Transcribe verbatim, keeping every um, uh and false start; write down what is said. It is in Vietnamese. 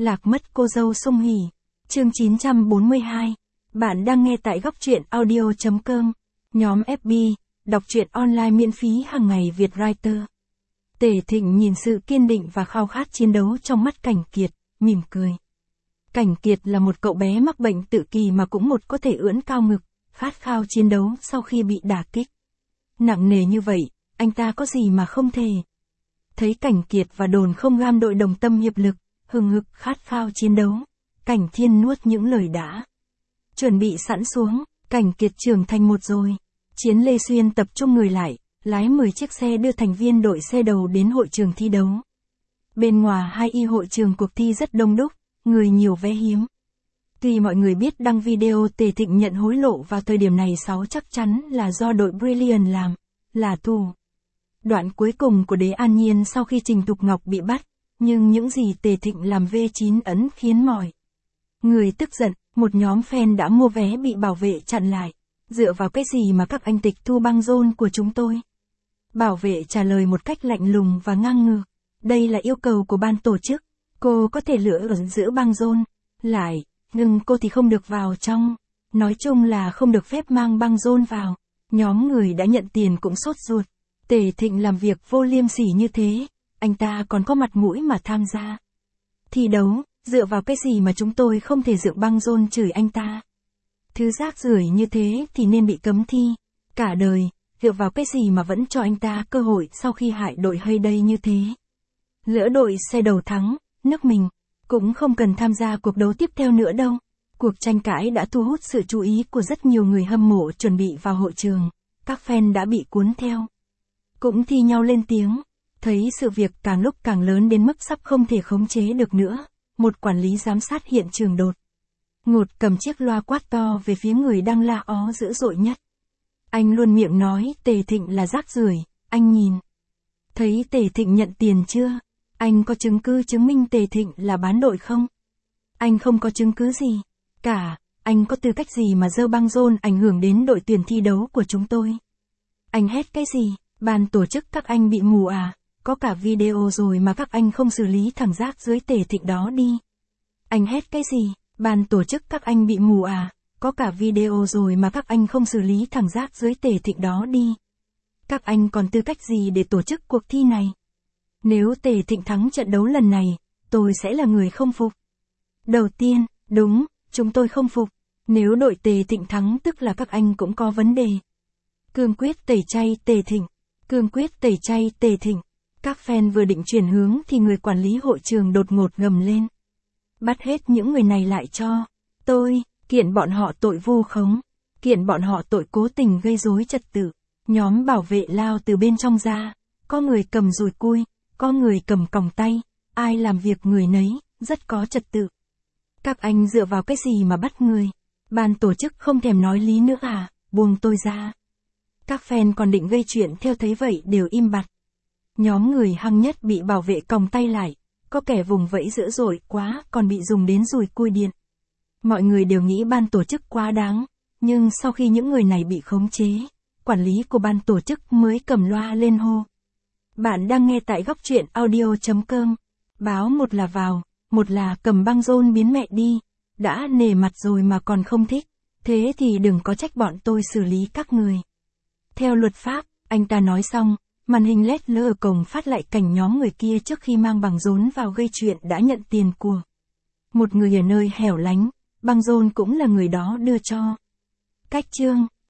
Lạc mất cô dâu Song Hỷ. Chương chín trăm bốn mươi hai. Bạn đang nghe tại góc truyện audio.com. Nhóm ép bê, đọc truyện online miễn phí hàng ngày Việt Writer. Tề Thịnh nhìn sự kiên định và khao khát chiến đấu trong mắt Cảnh Kiệt, mỉm cười. Cảnh Kiệt là một cậu bé mắc bệnh tự kỷ mà cũng một có thể ưỡn cao ngực, khát khao chiến đấu sau khi bị đả kích. Nặng nề như vậy, anh ta có gì mà không thể. Thấy Cảnh Kiệt và Đồn Không Gam đội đồng tâm hiệp lực, hừng hực khát khao chiến đấu, Cảnh Thiên nuốt những lời đã chuẩn bị sẵn xuống. Cảnh Kiệt trưởng thành một rồi. Chiến Lê Xuyên tập trung người lại, lái mười chiếc xe đưa thành viên đội xe đầu đến hội trường thi đấu. Bên ngoài hai y hội trường cuộc thi rất đông đúc, người nhiều vé hiếm. Tuy mọi người biết đăng video Tề Thịnh nhận hối lộ vào thời điểm này sáu chắc chắn là do đội Brilliant làm, là thủ đoạn cuối cùng của Đế An Nhiên sau khi Trình Thục Ngọc bị bắt, nhưng những gì Tề Thịnh làm vê chín ấn khiến mọi người tức giận. Một nhóm fan đã mua vé bị bảo vệ chặn lại. Dựa vào cái gì mà các anh tịch thu băng rôn của chúng tôi? Bảo vệ trả lời một cách lạnh lùng và ngang ngược. Đây là yêu cầu của ban tổ chức. Cô có thể lựa ẩn giữ băng rôn lại, nhưng cô thì không được vào trong. Nói chung là không được phép mang băng rôn vào. Nhóm người đã nhận tiền cũng sốt ruột. Tề Thịnh làm việc vô liêm sỉ như thế, anh ta còn có mặt mũi mà tham gia thi đấu. Dựa vào cái gì mà chúng tôi không thể dựng băng rôn chửi anh ta? Thứ rác rưởi như thế thì nên bị cấm thi cả đời. Dựa vào cái gì mà vẫn cho anh ta cơ hội sau khi hại đội hay đây như thế? Lỡ đội xe đầu thắng, nước mình cũng không cần tham gia cuộc đấu tiếp theo nữa đâu. Cuộc tranh cãi đã thu hút sự chú ý của rất nhiều người hâm mộ chuẩn bị vào hội trường. Các fan đã bị cuốn theo, cũng thi nhau lên tiếng. Thấy sự việc càng lúc càng lớn đến mức sắp không thể khống chế được nữa. Một quản lý giám sát hiện trường đột ngột cầm chiếc loa quát to về phía người đang la ó dữ dội nhất. Anh luôn miệng nói Tề Thịnh là rác rưởi. Anh nhìn thấy Tề Thịnh nhận tiền chưa? Anh có chứng cứ chứng minh Tề Thịnh là bán đội không? Anh không có chứng cứ gì cả. Anh có tư cách gì mà giơ băng rôn ảnh hưởng đến đội tuyển thi đấu của chúng tôi? Anh hét cái gì? Ban tổ chức các anh bị mù à? Có cả video rồi mà các anh không xử lý thằng rác dưới Tề Thịnh đó đi. Anh hét cái gì? Ban tổ chức các anh bị mù à? Có cả video rồi mà các anh không xử lý thằng rác dưới Tề Thịnh đó đi. Các anh còn tư cách gì để tổ chức cuộc thi này? Nếu Tề Thịnh thắng trận đấu lần này, tôi sẽ là người không phục. Đầu tiên, đúng, chúng tôi không phục. Nếu đội Tề Thịnh thắng tức là các anh cũng có vấn đề. Cương quyết tẩy chay Tề Thịnh. Cương quyết tẩy chay Tề Thịnh. Các fan vừa định chuyển hướng thì người quản lý hội trường đột ngột gầm lên. Bắt hết những người này lại cho tôi, kiện bọn họ tội vu khống, kiện bọn họ tội cố tình gây rối trật tự. Nhóm bảo vệ lao từ bên trong ra, có người cầm dùi cui, có người cầm còng tay, ai làm việc người nấy, rất có trật tự. Các anh dựa vào cái gì mà bắt người? Ban tổ chức không thèm nói lý nữa à, buông tôi ra. Các fan còn định gây chuyện theo thấy vậy đều im bặt. Nhóm người hăng nhất bị bảo vệ còng tay lại, có kẻ vùng vẫy dữ dội quá còn bị dùng đến dùi cui điện. Mọi người đều nghĩ ban tổ chức quá đáng, nhưng sau khi những người này bị khống chế, quản lý của ban tổ chức mới cầm loa lên hô. Bạn đang nghe tại góc truyện audio.com. Báo một là vào, một là cầm băng rôn biến mẹ đi. Đã nể mặt rồi mà còn không thích, thế thì đừng có trách bọn tôi xử lý các người theo luật pháp. Anh ta nói xong, màn hình led lơ ở cổng phát lại cảnh nhóm người kia trước khi mang băng rôn vào gây chuyện đã nhận tiền của một người ở nơi hẻo lánh, băng rôn cũng là người đó đưa cho. Cách chương